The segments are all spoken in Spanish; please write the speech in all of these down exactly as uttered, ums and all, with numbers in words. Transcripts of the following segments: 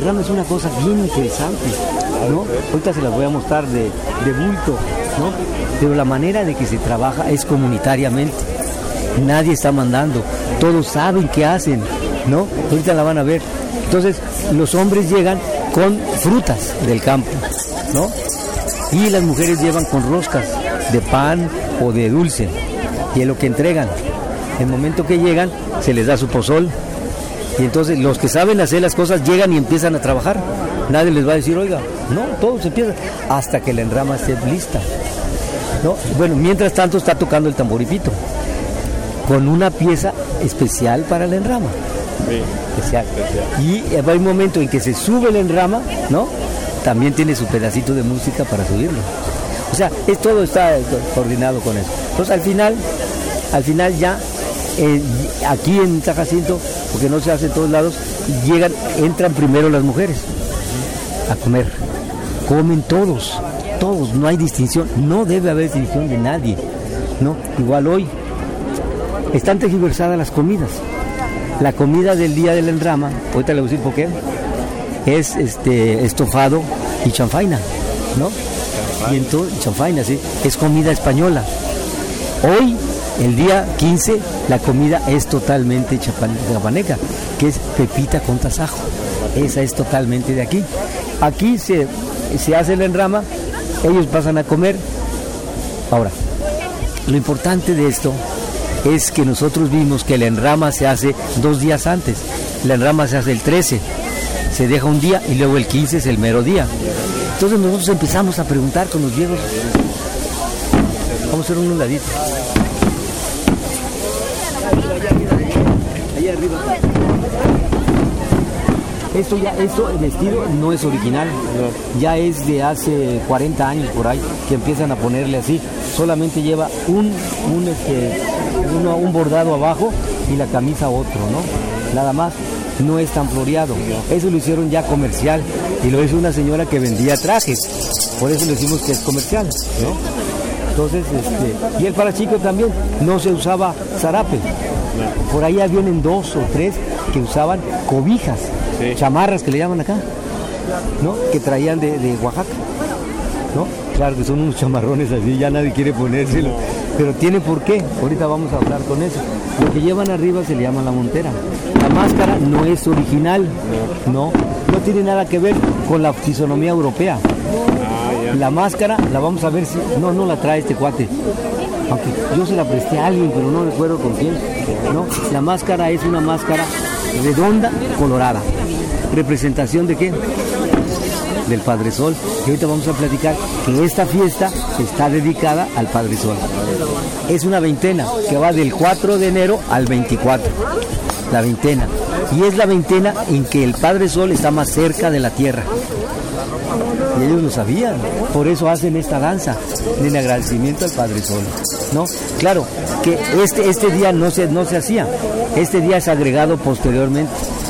enrama es una cosa bien interesante, ¿no? Ahorita se las voy a mostrar de, de bulto, ¿no? Pero la manera de que se trabaja es comunitariamente. Nadie está mandando, todos saben qué hacen, ¿no? Ahorita la van a ver. Entonces, los hombres llegan con frutas del campo, ¿no? Y las mujeres llevan con roscas de pan o de dulce, y es lo que entregan. En el momento que llegan, se les da su pozol, y entonces los que saben hacer las cosas llegan y empiezan a trabajar. Nadie les va a decir, oiga, no, todos empiezan, hasta que la enrama esté lista, ¿no? Bueno, mientras tanto está tocando el tamboripito, con una pieza especial para la enrama. Sí, especial. especial. Y hay un momento en que se sube la enrama, ¿no? También tiene su pedacito de música para subirlo. O sea, es, todo está coordinado con eso. Entonces al final, al final ya, eh, aquí en San Jacinto, porque no se hace en todos lados, llegan, entran primero las mujeres a comer. Comen todos, todos, no hay distinción, no debe haber distinción de nadie, ¿no? Igual hoy, están tergiversadas las comidas. La comida del día de la enrama, ahorita le voy a decir por qué, es este estofado y chanfaina, ¿no? Y entonces, chanfaina, sí, es comida española. Hoy, el día quince, la comida es totalmente chapaneca, que es pepita con tasajo. Esa es totalmente de aquí. Aquí se, se hace la enrama, ellos pasan a comer. Ahora, lo importante de esto es que nosotros vimos que la enrama se hace dos días antes. La enrama se hace el trece, se deja un día y luego el quince es el mero día. Entonces nosotros empezamos a preguntar con los viejos. Vamos a hacer un ladito. Ahí arriba. Esto ya, esto, el estilo no es original, ya es de hace cuarenta años por ahí, que empiezan a ponerle así. Solamente lleva un, un, este, uno, un bordado abajo y la camisa otro, ¿no? Nada más, no es tan floreado. Eso lo hicieron ya comercial y lo hizo una señora que vendía trajes, por eso le decimos que es comercial, ¿no? Entonces, este, y el para chico también, no se usaba zarape. Por ahí vienen dos o tres que usaban cobijas, sí, chamarras que le llaman acá, ¿no? Que traían de, de Oaxaca, ¿no? Claro que son unos chamarrones así, ya nadie quiere ponérselo, pero tiene por qué, ahorita vamos a hablar con eso. Lo que llevan arriba se le llama la montera. La máscara no es original, no, no tiene nada que ver con la fisonomía europea. La máscara la vamos a ver si, no, no la trae este cuate. Aunque yo se la presté a alguien, pero no recuerdo con quién, ¿no? La máscara es una máscara redonda, colorada. ¿Representación de qué? Del Padre Sol. Y ahorita vamos a platicar que esta fiesta está dedicada al Padre Sol. Es una veintena que va del cuatro de enero al veinticuatro. La veintena. Y es la veintena en que el Padre Sol está más cerca de la tierra. Y ellos lo sabían, por eso hacen esta danza en agradecimiento al Padre Sol, ¿no? Claro que este, este día no se, no se hacía, este día es agregado posteriormente,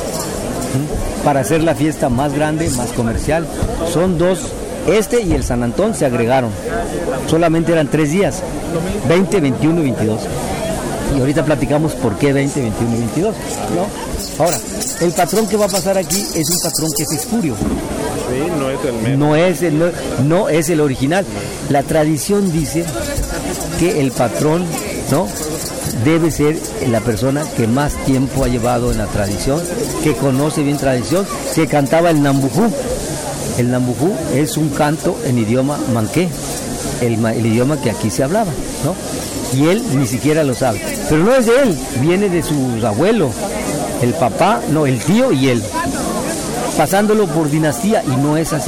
¿sí? Para hacer la fiesta más grande, más comercial. Son dos, este y el San Antón se agregaron, solamente eran tres días, veinte, veintiuno y veintidós. Y ahorita platicamos por qué veinte, veintiuno y veintidós, ¿no? Ahora, el patrón que va a pasar aquí es un patrón que es espurio. Sí, no es el mero. No es el, no, no es el original. La tradición dice que el patrón, ¿no?, debe ser la persona que más tiempo ha llevado en la tradición, que conoce bien tradición, que cantaba el nambujú. El nambujú es un canto en idioma manqué, el, el idioma que aquí se hablaba, ¿no? Y él ni siquiera lo sabe. Pero no es de él, viene de sus abuelos, el papá, no, el tío y él, pasándolo por dinastía, y no es así,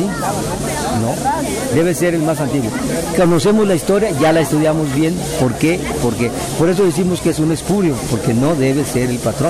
no, debe ser el más antiguo. Conocemos la historia, ya la estudiamos bien. ¿Por qué? Porque por eso decimos que es un espurio, porque no debe ser el patrón,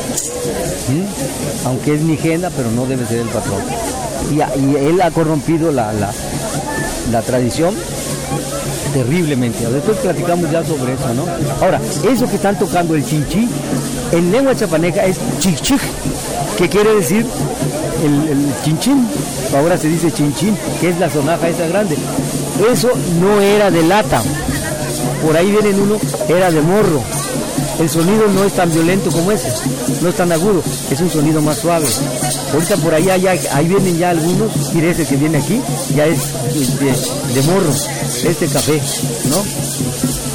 ¿Mm? Aunque es Nigena, pero no debe ser el patrón. Y, y él ha corrompido la, la, la tradición terriblemente. Después platicamos ya sobre eso, ¿no? Ahora, eso que están tocando, el chinchí, en lengua chapaneca es chichich, que quiere decir el, el chinchín. Ahora se dice chinchín, que es la sonaja esa grande. Eso no era de lata, por ahí vienen uno, era de morro. el sonido no es tan violento como ese, no es tan agudo, es un sonido más suave. Ahorita por allá, ya, ahí vienen ya algunos, mire ese que viene aquí, ya es de, de morro, este café, ¿no?